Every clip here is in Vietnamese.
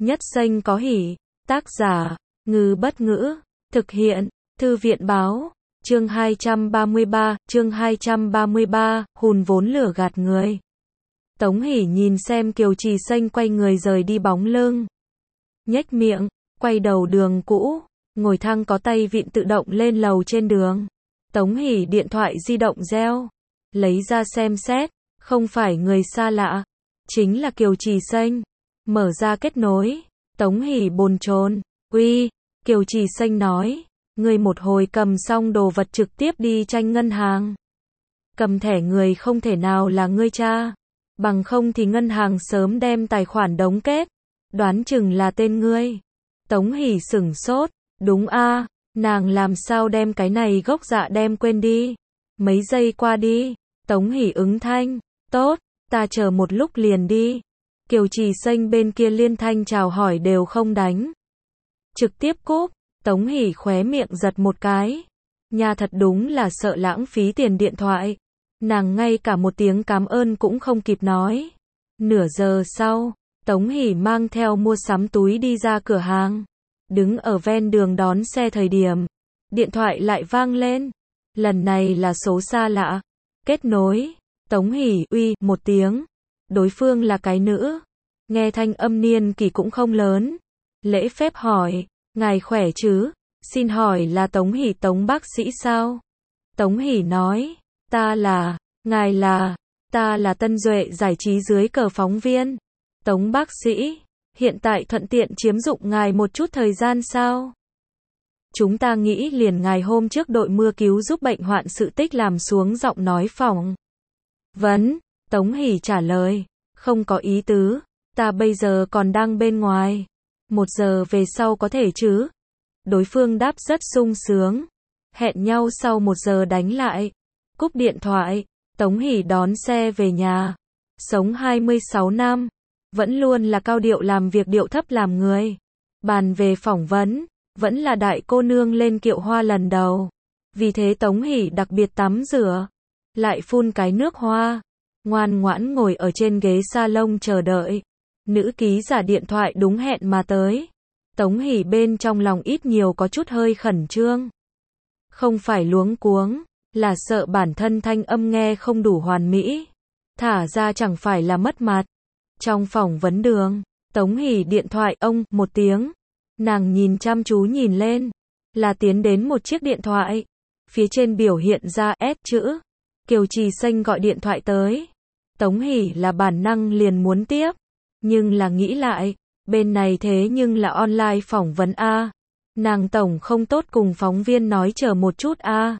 Nhất danh có hỷ. Tác giả, Ngư Bất Ngữ. Thực hiện, Thư viện Báo. Chương 233, hùn vốn lừa gạt người. Tống Hỷ nhìn xem Kiều Trì Xanh quay người rời đi bóng lưng. Nhếch miệng, quay đầu đường cũ, ngồi thang có tay vịn tự động lên lầu trên đường. Tống Hỷ điện thoại di động reo, lấy ra xem xét, không phải người xa lạ, chính là Kiều Trì Xanh. Mở ra kết nối, Tống Hỷ bồn chồn, "Uy." Kiều Trì Xanh nói, "Ngươi một hồi cầm xong đồ vật trực tiếp đi tranh ngân hàng. Cầm thẻ người không thể nào là ngươi cha, bằng không thì ngân hàng sớm đem tài khoản đóng kết, đoán chừng là tên ngươi." Tống Hỷ sửng sốt, "Đúng a." Nàng làm sao đem cái này gốc dạ đem quên đi. Mấy giây qua đi, Tống Hỷ ứng thanh, "Tốt, ta chờ một lúc liền đi." Kiều Trì Xanh bên kia liên thanh chào hỏi đều không đánh, trực tiếp cúp. Tống Hỷ khóe miệng giật một cái. Nhà thật đúng là sợ lãng phí tiền điện thoại. Nàng ngay cả một tiếng cảm ơn cũng không kịp nói. Nửa giờ sau, Tống Hỷ mang theo mua sắm túi đi ra cửa hàng. Đứng ở ven đường đón xe thời điểm, điện thoại lại vang lên. Lần này là số xa lạ. Kết nối, Tống Hỷ uy một tiếng. Đối phương là cái nữ. Nghe thanh âm niên kỷ cũng không lớn. Lễ phép hỏi, "Ngài khỏe chứ? Xin hỏi là Tống Hỷ Tống bác sĩ sao?" Tống Hỷ nói, ngài là, ta là Tân Duệ giải trí dưới cờ phóng viên. Tống bác sĩ, hiện tại thuận tiện chiếm dụng ngài một chút thời gian sao? Chúng ta nghĩ liền ngài hôm trước đội mưa cứu giúp bệnh hoạn sự tích làm xuống giọng nói phỏng vấn. Tống Hỷ trả lời, "Không có ý tứ, ta bây giờ còn đang bên ngoài. 1 giờ về sau có thể chứ?" Đối phương đáp rất sung sướng. Hẹn nhau sau 1 giờ đánh lại. Cúp điện thoại, Tống Hỷ đón xe về nhà. Sống 26 năm, vẫn luôn là cao điệu làm việc điệu thấp làm người. Bàn về phỏng vấn, vẫn là đại cô nương lên kiệu hoa lần đầu. Vì thế Tống Hỷ đặc biệt tắm rửa, lại phun cái nước hoa, ngoan ngoãn ngồi ở trên ghế salon chờ đợi. Nữ ký giả điện thoại đúng hẹn mà tới. Tống Hỷ bên trong lòng ít nhiều có chút hơi khẩn trương. Không phải luống cuống, là sợ bản thân thanh âm nghe không đủ hoàn mỹ. Thả ra chẳng phải là mất mặt. Trong phỏng vấn đường, Tống Hỷ điện thoại ông một tiếng. Nàng nhìn chăm chú nhìn lên, là tiến đến một chiếc điện thoại. Phía trên biểu hiện ra S chữ. Kiều Trì Xanh gọi điện thoại tới. Tống Hỷ là bản năng liền muốn tiếp, nhưng là nghĩ lại, bên này thế nhưng là online phỏng vấn a. Nàng tổng không tốt cùng phóng viên nói chờ một chút a.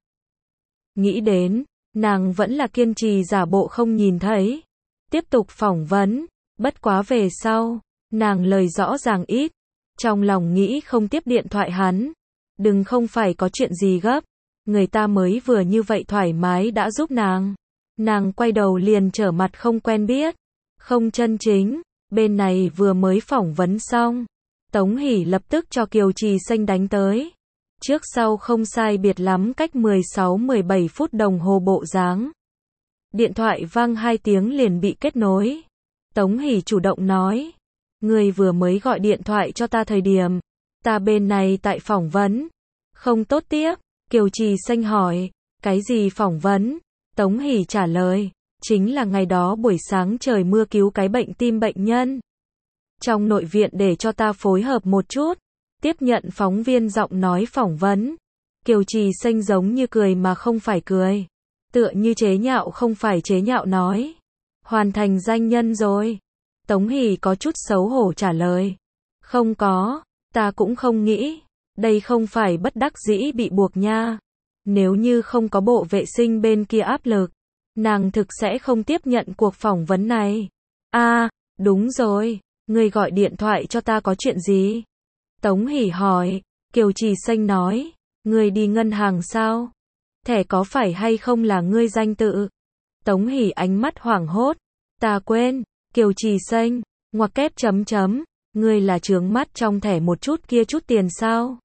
Nghĩ đến, nàng vẫn là kiên trì giả bộ không nhìn thấy. Tiếp tục phỏng vấn, bất quá về sau, nàng lời rõ ràng ít. Trong lòng nghĩ không tiếp điện thoại hắn. Đừng không phải có chuyện gì gấp. Người ta mới vừa như vậy thoải mái đã giúp nàng. Nàng quay đầu liền trở mặt không quen biết, không chân chính. Bên này vừa mới phỏng vấn xong, Tống Hỷ lập tức cho Kiều Trì Xanh đánh tới. Trước sau không sai biệt lắm cách 16-17 phút đồng hồ bộ dáng. Điện thoại vang 2 tiếng liền bị kết nối. Tống Hỷ chủ động nói, "Người vừa mới gọi điện thoại cho ta thời điểm, ta bên này tại phỏng vấn, không tốt tiếp." Kiều Trì Xanh hỏi, "Cái gì phỏng vấn?" Tống Hỷ trả lời, "Chính là ngày đó buổi sáng trời mưa cứu cái bệnh tim bệnh nhân trong nội viện để cho ta phối hợp một chút." Tiếp nhận phóng viên giọng nói phỏng vấn. Kiều Trì Xanh giống như cười mà không phải cười, tựa như chế nhạo không phải chế nhạo nói, "Hoàn thành danh nhân rồi." Tống Hỷ có chút xấu hổ trả lời, "Không có, ta cũng không nghĩ, đây không phải bất đắc dĩ bị buộc nha. Nếu như không có bộ vệ sinh bên kia áp lực, nàng thực sẽ không tiếp nhận cuộc phỏng vấn này." "A, đúng rồi, ngươi gọi điện thoại cho ta có chuyện gì?" Tống Hỷ hỏi. Kiều Trì Xanh nói, "Ngươi đi ngân hàng sao? Thẻ có phải hay không là ngươi danh tự?" Tống Hỷ ánh mắt hoảng hốt, "Ta quên." Kiều Trì Xanh, ngoặc kép chấm chấm, "Ngươi là trướng mắt trong thẻ một chút kia chút tiền sao?"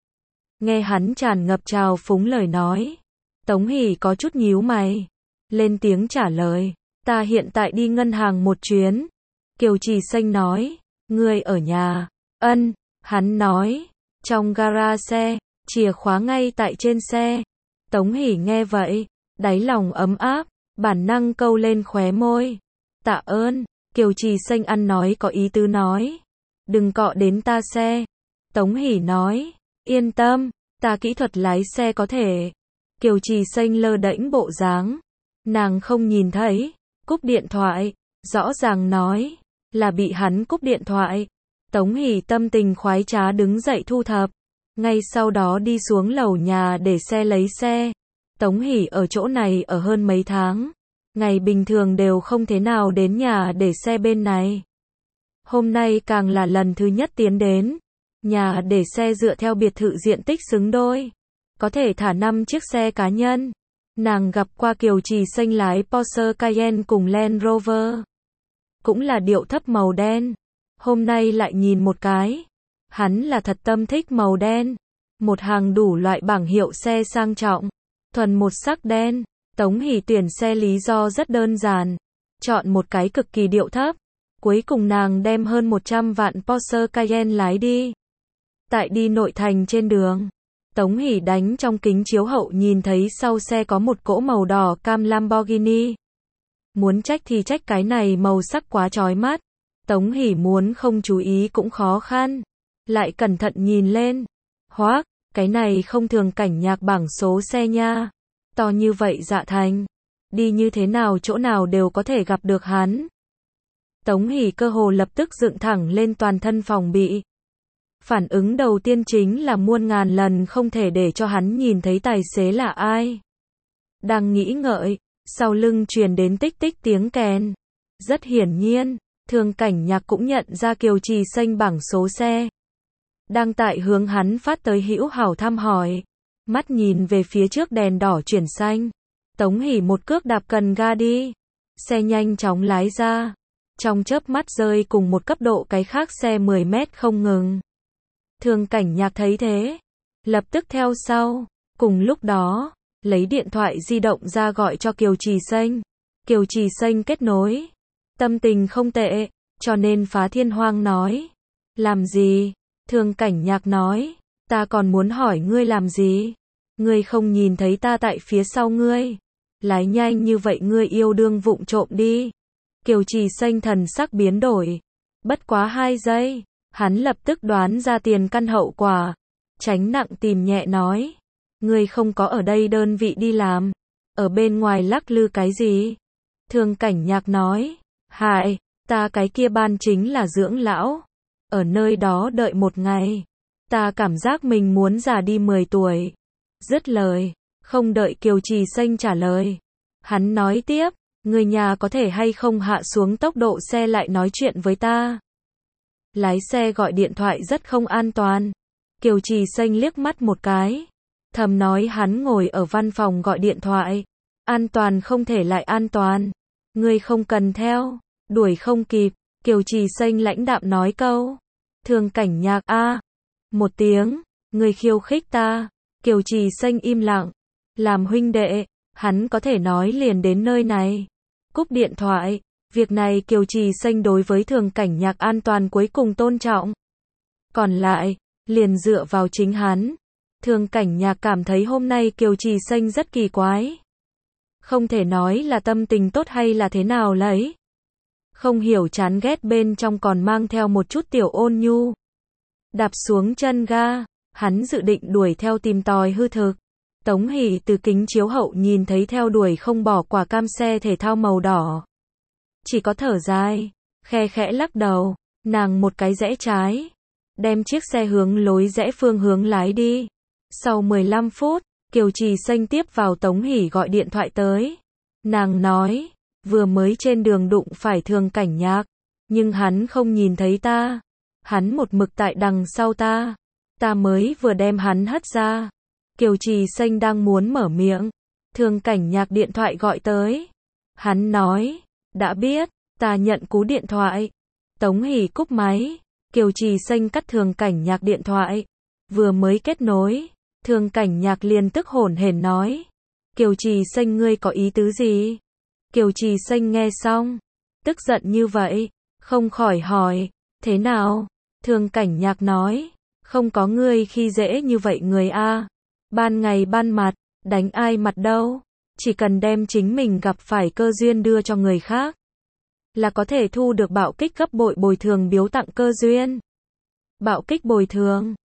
Nghe hắn tràn ngập trào phúng lời nói, Tống Hỷ có chút nhíu mày, lên tiếng trả lời, "Ta hiện tại đi ngân hàng một chuyến." Kiều Trì Xanh nói, "Ngươi ở nhà, Ân, hắn nói, trong gara xe, chìa khóa ngay tại trên xe. Tống Hỷ nghe vậy, đáy lòng ấm áp, bản năng câu lên khóe môi. Tạ ơn, Kiều Trì Xanh ăn nói có ý tứ nói. Đừng cọ đến ta xe. Tống Hỷ nói, yên tâm, ta kỹ thuật lái xe có thể. Kiều Trì Xanh lơ đễnh bộ dáng. Nàng không nhìn thấy, cúp điện thoại, rõ ràng nói, là bị hắn cúp điện thoại. Tống Hỷ tâm tình khoái trá đứng dậy thu thập, ngay sau đó đi xuống lầu nhà để xe lấy xe. Tống Hỷ ở chỗ này ở hơn mấy tháng, ngày bình thường đều không thế nào đến nhà để xe bên này. Hôm nay càng là lần thứ nhất tiến đến, nhà để xe dựa theo biệt thự diện tích xứng đôi, có thể thả 5 chiếc xe cá nhân. Nàng gặp qua Kiều Trì Xanh lái Porsche Cayenne cùng Land Rover, cũng là điệu thấp màu đen. Hôm nay lại nhìn một cái, hắn là thật tâm thích màu đen, một hàng đủ loại bảng hiệu xe sang trọng, thuần một sắc đen. Tống Hỷ tuyển xe lý do rất đơn giản, chọn một cái cực kỳ điệu thấp. Cuối cùng nàng đem hơn 100 vạn Porsche Cayenne lái đi. Tại đi nội thành trên đường, Tống Hỷ đánh trong kính chiếu hậu nhìn thấy sau xe có một cỗ màu đỏ cam Lamborghini. Muốn trách thì trách cái này màu sắc quá chói mắt. Tống Hỷ muốn không chú ý cũng khó khăn. Lại cẩn thận nhìn lên. Hoác, cái này không thường cảnh nhạc bảng số xe nha. To như vậy Dạ Thành. Đi như thế nào chỗ nào đều có thể gặp được hắn. Tống Hỷ cơ hồ lập tức dựng thẳng lên toàn thân phòng bị. Phản ứng đầu tiên chính là muôn ngàn lần không thể để cho hắn nhìn thấy tài xế là ai. Đang nghĩ ngợi, sau lưng truyền đến tích tích tiếng kèn. Rất hiển nhiên, Thường Cảnh Nhạc cũng nhận ra Kiều Trì Xanh bảng số xe. Đang tại hướng hắn phát tới hữu hảo thăm hỏi. Mắt nhìn về phía trước đèn đỏ chuyển xanh. Tống Hỷ một cước đạp cần ga đi. Xe nhanh chóng lái ra. Trong chớp mắt rơi cùng một cấp độ cái khác xe 10 mét không ngừng. Thường Cảnh Nhạc thấy thế, lập tức theo sau. Cùng lúc đó, lấy điện thoại di động ra gọi cho Kiều Trì Xanh. Kiều Trì Xanh kết nối. Tâm tình không tệ, cho nên Phá Thiên Hoang nói. Làm gì? Thường Cảnh Nhạc nói. Ta còn muốn hỏi ngươi làm gì? Ngươi không nhìn thấy ta tại phía sau ngươi. Lái nhanh như vậy ngươi yêu đương vụng trộm đi. Kiều Trì Xanh thần sắc biến đổi. Bất quá 2 giây, hắn lập tức đoán ra tiền căn hậu quả. Tránh nặng tìm nhẹ nói. Ngươi không có ở đây đơn vị đi làm. Ở bên ngoài lắc lư cái gì? Thường Cảnh Nhạc nói. Hại, ta cái kia ban chính là dưỡng lão. Ở nơi đó đợi một ngày. Ta cảm giác mình muốn già đi 10 tuổi. Dứt lời, không đợi Kiều Trì Xanh trả lời. Hắn nói tiếp, người nhà có thể hay không hạ xuống tốc độ xe lại nói chuyện với ta. Lái xe gọi điện thoại rất không an toàn. Kiều Trì Xanh liếc mắt một cái. Thầm nói hắn ngồi ở văn phòng gọi điện thoại. An toàn không thể lại an toàn. Ngươi không cần theo, đuổi không kịp. Kiều Trì Xanh lãnh đạm nói câu. Thường Cảnh Nhạc a. Một tiếng, ngươi khiêu khích ta. Kiều Trì Xanh im lặng. Làm huynh đệ, hắn có thể nói liền đến nơi này. Cúp điện thoại, việc này Kiều Trì Xanh đối với Thường Cảnh Nhạc an toàn cuối cùng tôn trọng. Còn lại, liền dựa vào chính hắn. Thường Cảnh Nhạc cảm thấy hôm nay Kiều Trì Xanh rất kỳ quái. Không thể nói là tâm tình tốt hay là thế nào lấy. Không hiểu chán ghét bên trong còn mang theo một chút tiểu ôn nhu. Đạp xuống chân ga, hắn dự định đuổi theo tìm tòi hư thực. Tống Hỷ từ kính chiếu hậu nhìn thấy theo đuổi không bỏ quả cam xe thể thao màu đỏ. Chỉ có thở dài, khe khẽ lắc đầu, nàng một cái rẽ trái. Đem chiếc xe hướng lối rẽ phương hướng lái đi. Sau 15 phút, Kiều Trì Xanh tiếp vào Tống Hỷ gọi điện thoại tới. Nàng nói, vừa mới trên đường đụng phải Thường Cảnh Nhạc. Nhưng hắn không nhìn thấy ta. Hắn một mực tại đằng sau ta. Ta mới vừa đem hắn hất ra. Kiều Trì Xanh đang muốn mở miệng. Thường Cảnh Nhạc điện thoại gọi tới. Hắn nói, đã biết, ta nhận cú điện thoại. Tống Hỷ cúp máy. Kiều Trì Xanh cắt Thường Cảnh Nhạc điện thoại. Vừa mới kết nối, Thường Cảnh Nhạc liền tức hổn hển nói. Kiều Trì Xanh ngươi có ý tứ gì? Kiều Trì Xanh nghe xong, tức giận như vậy, không khỏi hỏi, thế nào? Thương Cảnh Nhạc nói, không có ngươi khi dễ như vậy người a. Ban ngày ban mặt, đánh ai mặt đâu, chỉ cần đem chính mình gặp phải cơ duyên đưa cho người khác, là có thể thu được bạo kích gấp bội bồi thường biếu tặng cơ duyên. Bạo kích bồi thường